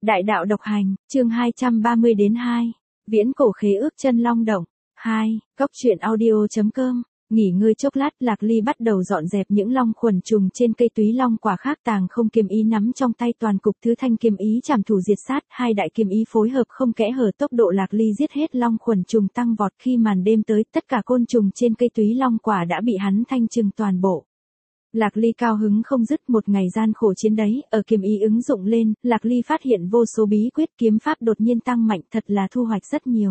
Đại đạo độc hành, chương 230-2. Viễn cổ khế ước chân long động. 2. Cốc truyện audio.com. Nghỉ ngơi chốc lát, Lạc Ly bắt đầu dọn dẹp những long khuẩn trùng trên cây túy long quả khác. Tàng không kiếm ý nắm trong tay toàn cục thứ thanh kiếm ý trảm thủ diệt sát, hai đại kiếm ý phối hợp không kẽ hở, tốc độ Lạc Ly giết hết long khuẩn trùng tăng vọt. Khi màn đêm tới, tất cả côn trùng trên cây túy long quả đã bị hắn thanh trừng toàn bộ. Lạc Ly cao hứng không dứt, một ngày gian khổ chiến đấy, ở kiếm ý ứng dụng lên, Lạc Ly phát hiện vô số bí quyết kiếm pháp đột nhiên tăng mạnh, thật là thu hoạch rất nhiều.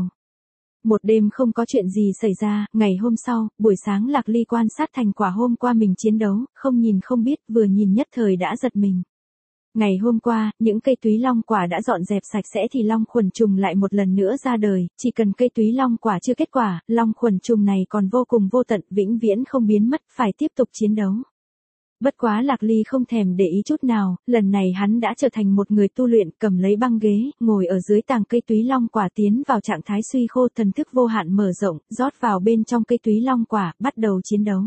Một đêm không có chuyện gì xảy ra, ngày hôm sau, buổi sáng Lạc Ly quan sát thành quả hôm qua mình chiến đấu, không nhìn không biết, vừa nhìn nhất thời đã giật mình. Ngày hôm qua, những cây túy long quả đã dọn dẹp sạch sẽ thì long khuẩn trùng lại một lần nữa ra đời, chỉ cần cây túy long quả chưa kết quả, long khuẩn trùng này còn vô cùng vô tận, vĩnh viễn không biến mất, phải tiếp tục chiến đấu. Bất quá Lạc Ly không thèm để ý chút nào, lần này hắn đã trở thành một người tu luyện, cầm lấy băng ghế, ngồi ở dưới tàng cây túy long quả, tiến vào trạng thái suy khô, thần thức vô hạn mở rộng, rót vào bên trong cây túy long quả, bắt đầu chiến đấu.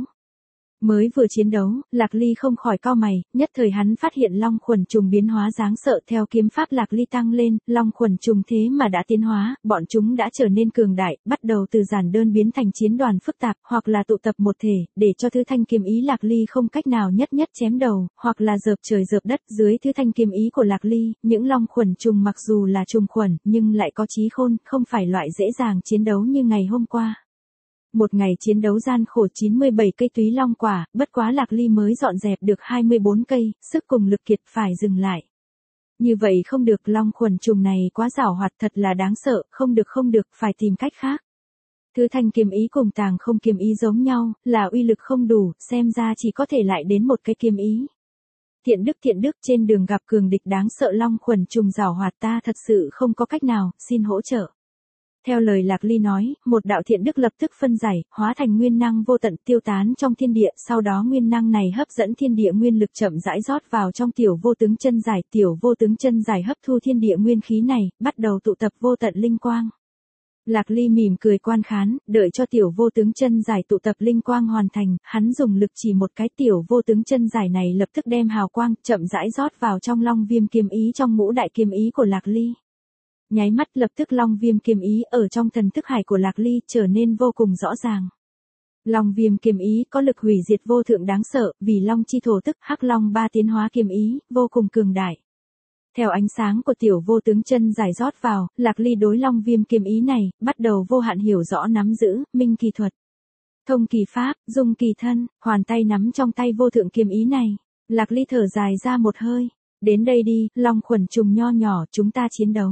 Mới vừa chiến đấu, Lạc Ly không khỏi cau mày, nhất thời hắn phát hiện long khuẩn trùng biến hóa đáng sợ. Theo kiếm pháp Lạc Ly tăng lên, long khuẩn trùng thế mà đã tiến hóa, bọn chúng đã trở nên cường đại, bắt đầu từ giản đơn biến thành chiến đoàn phức tạp, hoặc là tụ tập một thể, để cho thứ thanh kiếm ý Lạc Ly không cách nào nhất chém đầu, hoặc là dợp trời dợp đất. Dưới thứ thanh kiếm ý của Lạc Ly, những long khuẩn trùng mặc dù là trùng khuẩn, nhưng lại có trí khôn, không phải loại dễ dàng chiến đấu như ngày hôm qua. Một ngày chiến đấu gian khổ, 97 cây túy long quả, bất quá Lạc Ly mới dọn dẹp được 24 cây, sức cùng lực kiệt, phải dừng lại. Như vậy không được, long khuẩn trùng này quá giảo hoạt, thật là đáng sợ, không được, phải tìm cách khác. Thứ thanh kiếm ý cùng tàng không kiếm ý giống nhau, là uy lực không đủ, xem ra chỉ có thể lại đến một cái kiếm ý. Thiện đức, trên đường gặp cường địch đáng sợ, long khuẩn trùng giảo hoạt, ta thật sự không có cách nào, xin hỗ trợ. Theo lời Lạc Ly nói, một đạo thiện đức lập tức phân giải, hóa thành nguyên năng vô tận, tiêu tán trong thiên địa, sau đó nguyên năng này hấp dẫn thiên địa nguyên lực chậm rãi rót vào trong tiểu vô tướng chân giải, tiểu vô tướng chân giải hấp thu thiên địa nguyên khí này, bắt đầu tụ tập vô tận linh quang. Lạc Ly mỉm cười quan khán, đợi cho tiểu vô tướng chân giải tụ tập linh quang hoàn thành, hắn dùng lực chỉ một cái, tiểu vô tướng chân giải này lập tức đem hào quang chậm rãi rót vào trong long viêm kiếm ý, trong ngũ đại kiếm ý của Lạc Ly. Nháy mắt, lập tức long viêm kiếm ý ở trong thần thức hải của Lạc Ly trở nên vô cùng rõ ràng. Long viêm kiếm ý có lực hủy diệt vô thượng đáng sợ, vì long chi thổ tức, hắc long ba tiến hóa kiếm ý, vô cùng cường đại. Theo ánh sáng của tiểu vô tướng chân giải rót vào, Lạc Ly đối long viêm kiếm ý này, bắt đầu vô hạn hiểu rõ, nắm giữ, minh kỳ thuật, thông kỳ pháp, dung kỳ thân, hoàn tay nắm trong tay vô thượng kiếm ý này. Lạc Ly thở dài ra một hơi, đến đây đi, long khuẩn trùng nho nhỏ, chúng ta chiến đấu.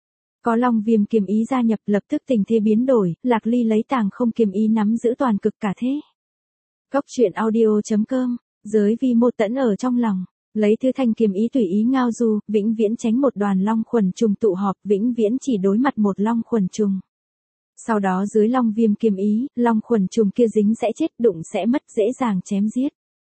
Có long viêm kiếm ý gia nhập, lập tức tình thế biến đổi, Lạc Ly lấy tàng không kiếm ý nắm giữ toàn cực cả thế. Cốc truyện audio.com, giới vi mô tẫn ở trong lòng, lấy thứ thanh kiếm ý tùy ý ngao du, vĩnh viễn tránh một đoàn long khuẩn trùng tụ họp, vĩnh viễn chỉ đối mặt một long khuẩn trùng. Sau đó dưới long viêm kiếm ý, long khuẩn trùng kia dính sẽ chết, đụng sẽ mất, dễ dàng chém giết.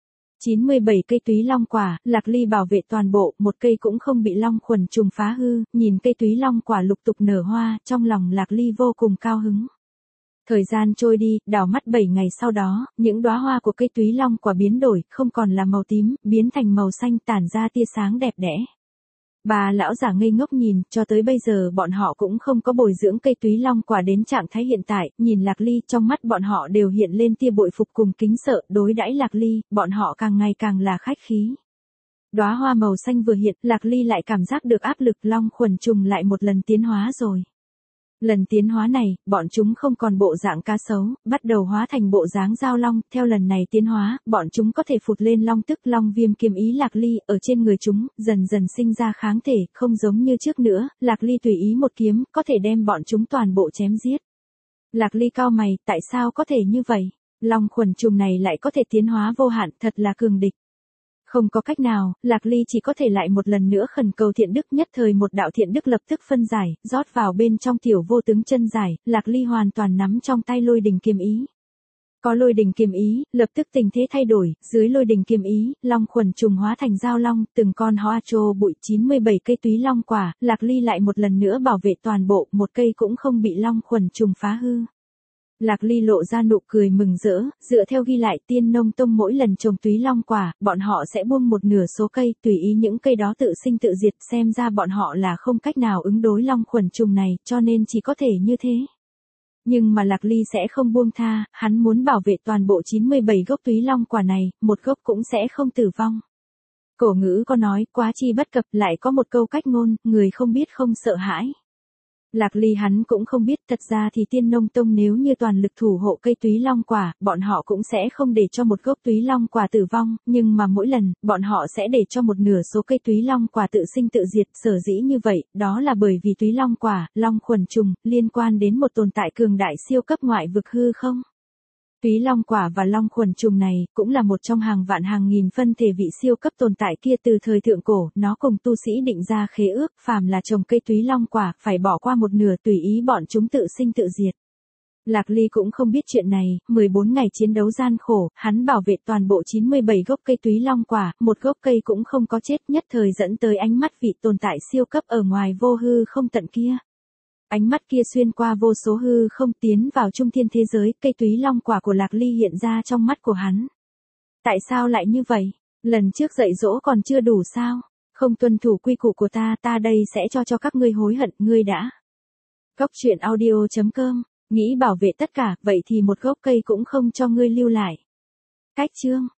97 cây túy long quả, Lạc Ly bảo vệ toàn bộ, một cây cũng không bị long khuẩn trùng phá hư, nhìn cây túy long quả lục tục nở hoa, trong lòng Lạc Ly vô cùng cao hứng. Thời gian trôi đi, đảo mắt 7 ngày sau đó, những đóa hoa của cây túy long quả biến đổi, không còn là màu tím, biến thành màu xanh, tản ra tia sáng đẹp đẽ. Bà lão giả ngây ngốc nhìn, cho tới bây giờ bọn họ cũng không có bồi dưỡng cây túy long quả đến trạng thái hiện tại, nhìn Lạc Ly, trong mắt bọn họ đều hiện lên tia bội phục cùng kính sợ, đối đãi Lạc Ly, bọn họ càng ngày càng là khách khí. Đóa hoa màu xanh vừa hiện, Lạc Ly lại cảm giác được áp lực, long khuẩn trùng lại một lần tiến hóa rồi. Lần tiến hóa này, bọn chúng không còn bộ dạng cá sấu, bắt đầu hóa thành bộ dáng giao long, theo lần này tiến hóa, bọn chúng có thể phụt lên long tức. Long viêm kiếm ý Lạc Ly, ở trên người chúng, dần dần sinh ra kháng thể, không giống như trước nữa, Lạc Ly tùy ý một kiếm, có thể đem bọn chúng toàn bộ chém giết. Lạc Ly cau mày, tại sao có thể như vậy? Long khuẩn trùng này lại có thể tiến hóa vô hạn, thật là cường địch. Không có cách nào, Lạc Ly chỉ có thể lại một lần nữa khẩn cầu thiện đức, nhất thời một đạo thiện đức lập tức phân giải, rót vào bên trong tiểu vô tướng chân giải, Lạc Ly hoàn toàn nắm trong tay lôi đình kiếm ý. Có lôi đình kiếm ý, lập tức tình thế thay đổi, dưới lôi đình kiếm ý, long khuẩn trùng hóa thành giao long, từng con hoa trô bụi. 97 cây túy long quả, Lạc Ly lại một lần nữa bảo vệ toàn bộ, một cây cũng không bị long khuẩn trùng phá hư. Lạc Ly lộ ra nụ cười mừng rỡ, dựa theo ghi lại Tiên Nông Tông mỗi lần trồng túy long quả, bọn họ sẽ buông một nửa số cây, tùy ý những cây đó tự sinh tự diệt, xem ra bọn họ là không cách nào ứng đối long khuẩn trùng này, cho nên chỉ có thể như thế. Nhưng mà Lạc Ly sẽ không buông tha, hắn muốn bảo vệ toàn bộ 97 gốc túy long quả này, một gốc cũng sẽ không tử vong. Cổ ngữ có nói, quá chi bất cập, lại có một câu cách ngôn, người không biết không sợ hãi. Lạc Ly hắn cũng không biết, thật ra thì Tiên Nông Tông nếu như toàn lực thủ hộ cây túy long quả, bọn họ cũng sẽ không để cho một gốc túy long quả tử vong, nhưng mà mỗi lần, bọn họ sẽ để cho một nửa số cây túy long quả tự sinh tự diệt, sở dĩ như vậy, đó là bởi vì túy long quả, long khuẩn trùng, liên quan đến một tồn tại cường đại siêu cấp ngoại vực hư không. Túy long quả và long khuẩn trùng này, cũng là một trong hàng vạn hàng nghìn phân thể vị siêu cấp tồn tại kia từ thời thượng cổ, nó cùng tu sĩ định ra khế ước, phàm là trồng cây túy long quả, phải bỏ qua một nửa tùy ý bọn chúng tự sinh tự diệt. Lạc Ly cũng không biết chuyện này, 14 ngày chiến đấu gian khổ, hắn bảo vệ toàn bộ 97 gốc cây túy long quả, một gốc cây cũng không có chết, nhất thời dẫn tới ánh mắt vị tồn tại siêu cấp ở ngoài vô hư không tận kia. Ánh mắt kia xuyên qua vô số hư không tiến vào trung thiên thế giới, cây túy long quả của Lạc Ly hiện ra trong mắt của hắn. Tại sao lại như vậy? Lần trước dạy dỗ còn chưa đủ sao? Không tuân thủ quy củ của ta đây sẽ cho các ngươi hối hận, ngươi đã. Góc truyện audio.com, nghĩ bảo vệ tất cả, vậy thì một gốc cây cũng không cho ngươi lưu lại. Cách chương.